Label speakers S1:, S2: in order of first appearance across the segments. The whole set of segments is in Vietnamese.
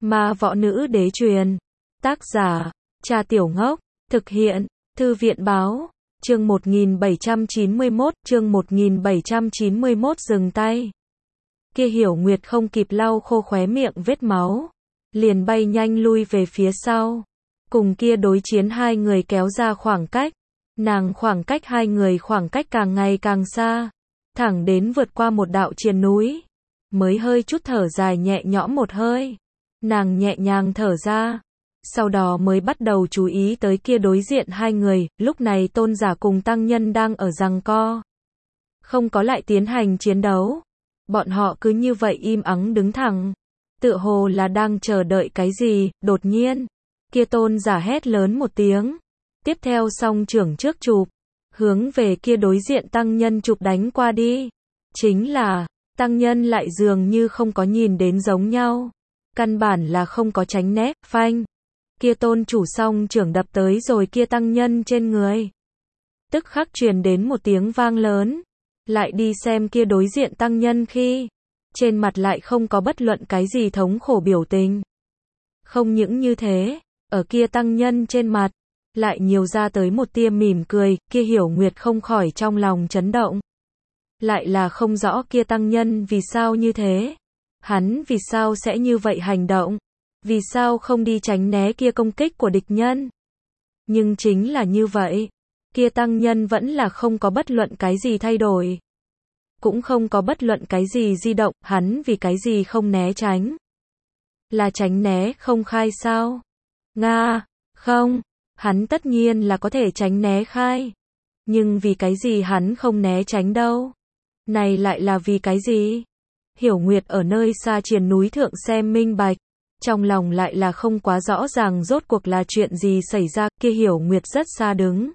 S1: Ma võ nữ đế truyền. Tác giả, Cha Tiểu Ngốc. Thực hiện, Thư viện báo. Chương 1791 dừng tay. Kia Hiểu Nguyệt không kịp lau khô khóe miệng vết máu, liền bay nhanh lui về phía sau. Cùng kia đối chiến hai người kéo ra khoảng cách. Nàng khoảng cách hai người khoảng cách càng ngày càng xa, thẳng đến vượt qua một đạo triền núi, mới hơi chút thở dài nhẹ nhõm một hơi. Nàng nhẹ nhàng thở ra, sau đó mới bắt đầu chú ý tới kia đối diện hai người, lúc này tôn giả cùng tăng nhân đang ở giằng co. Không có lại tiến hành chiến đấu. Bọn họ cứ như vậy im ắng đứng thẳng, tựa hồ là đang chờ đợi cái gì. Đột nhiên, kia tôn giả hét lớn một tiếng, tiếp theo song trưởng trước chụp, hướng về kia đối diện tăng nhân chụp đánh qua đi. Chính là, tăng nhân lại dường như không có nhìn đến giống nhau, căn bản là không có tránh né. Phanh, kia tôn chủ song trưởng đập tới rồi kia tăng nhân trên người. Tức khắc truyền đến một tiếng vang lớn. Lại đi xem kia đối diện tăng nhân khi, trên mặt lại không có bất luận cái gì thống khổ biểu tình. Không những như thế, ở kia tăng nhân trên mặt, lại nhiều ra tới một tia mỉm cười. Kia Hiểu Nguyệt không khỏi trong lòng chấn động. Lại là không rõ kia tăng nhân vì sao như thế. Hắn vì sao sẽ như vậy hành động? Vì sao không đi tránh né kia công kích của địch nhân? Nhưng chính là như vậy, kia tăng nhân vẫn là không có bất luận cái gì thay đổi, cũng không có bất luận cái gì di động. Hắn vì cái gì không né tránh? Là tránh né không khai sao? Nga, không, hắn tất nhiên là có thể tránh né khai. Nhưng vì cái gì hắn không né tránh đâu? Này lại là vì cái gì? Hiểu Nguyệt ở nơi xa triền núi thượng xem minh bạch, trong lòng lại là không quá rõ ràng rốt cuộc là chuyện gì xảy ra. Kia Hiểu Nguyệt rất xa đứng,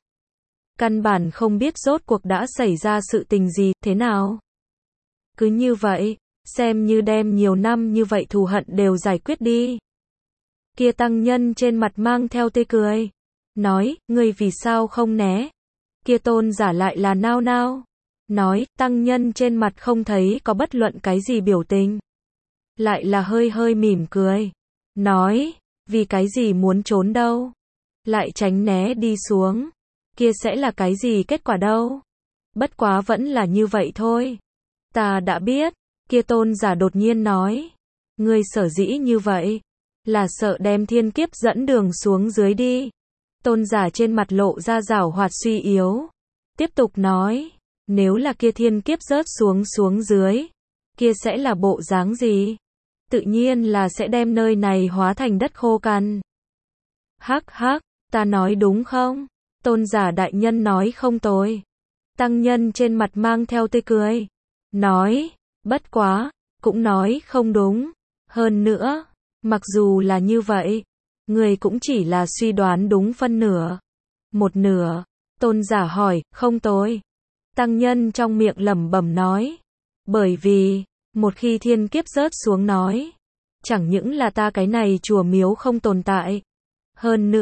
S1: căn bản không biết rốt cuộc đã xảy ra sự tình gì, thế nào. Cứ như vậy, xem như đem nhiều năm như vậy thù hận đều giải quyết đi. Kia tăng nhân trên mặt mang theo tươi cười, nói, ngươi vì sao không né? Kia tôn giả lại là nao nao, nói, tăng nhân trên mặt không thấy có bất luận cái gì biểu tình, lại là hơi hơi mỉm cười, nói, vì cái gì muốn trốn đâu? Lại tránh né đi xuống, kia sẽ là cái gì kết quả đâu? Bất quá vẫn là như vậy thôi. Ta đã biết. Kia tôn giả đột nhiên nói, ngươi sở dĩ như vậy, là sợ đem thiên kiếp dẫn đường xuống dưới đi. Tôn giả trên mặt lộ ra giảo hoạt suy yếu, tiếp tục nói, nếu là kia thiên kiếp rớt xuống dưới, kia sẽ là bộ dáng gì? Tự nhiên là sẽ đem nơi này hóa thành đất khô cằn. Hắc hắc, ta nói đúng không? Tôn giả đại nhân nói không tồi. Tăng nhân trên mặt mang theo tươi cười, nói, bất quá, cũng nói không đúng. Hơn nữa, mặc dù là như vậy, người cũng chỉ là suy đoán đúng phân nửa. Một nửa. Tôn giả hỏi, không tồi. Tăng nhân trong miệng lẩm bẩm nói, bởi vì, một khi thiên kiếp rớt xuống nói, chẳng những là ta cái này chùa miếu không tồn tại. Hơn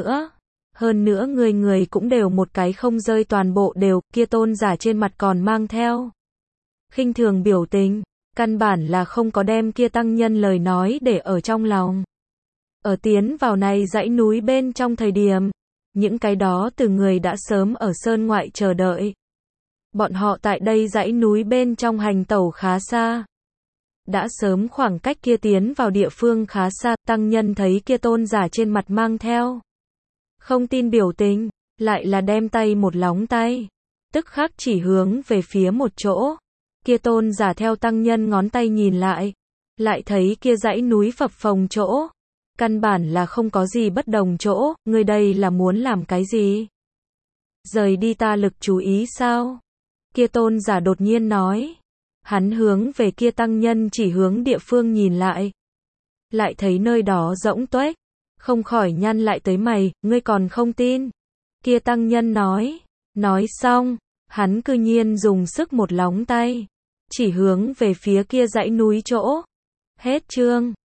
S1: nữa người cũng đều một cái không rơi toàn bộ đều. Kia tôn giả trên mặt còn mang theo khinh thường biểu tình, căn bản là không có đem kia tăng nhân lời nói để ở trong lòng. Ở tiến vào này dãy núi bên trong thời điểm, những cái đó từ người đã sớm ở sơn ngoại chờ đợi. Bọn họ tại đây dãy núi bên trong hành tẩu khá xa, đã sớm khoảng cách kia tiến vào địa phương khá xa. Tăng nhân thấy kia tôn giả trên mặt mang theo không tin biểu tình, lại là đem tay một lóng tay, tức khắc chỉ hướng về phía một chỗ. Kia tôn giả theo tăng nhân ngón tay nhìn lại thấy kia dãy núi phập phồng chỗ, căn bản là không có gì bất đồng chỗ. Người đây là muốn làm cái gì? Rời đi ta lực chú ý sao? Kia tôn giả đột nhiên nói. Hắn hướng về kia tăng nhân chỉ hướng địa phương nhìn lại thấy nơi đó rỗng tuếch, không khỏi nhăn lại tới mày, ngươi còn không tin? Kia tăng nhân nói xong, hắn cư nhiên dùng sức một lóng tay, chỉ hướng về phía kia dãy núi chỗ. Hết chương.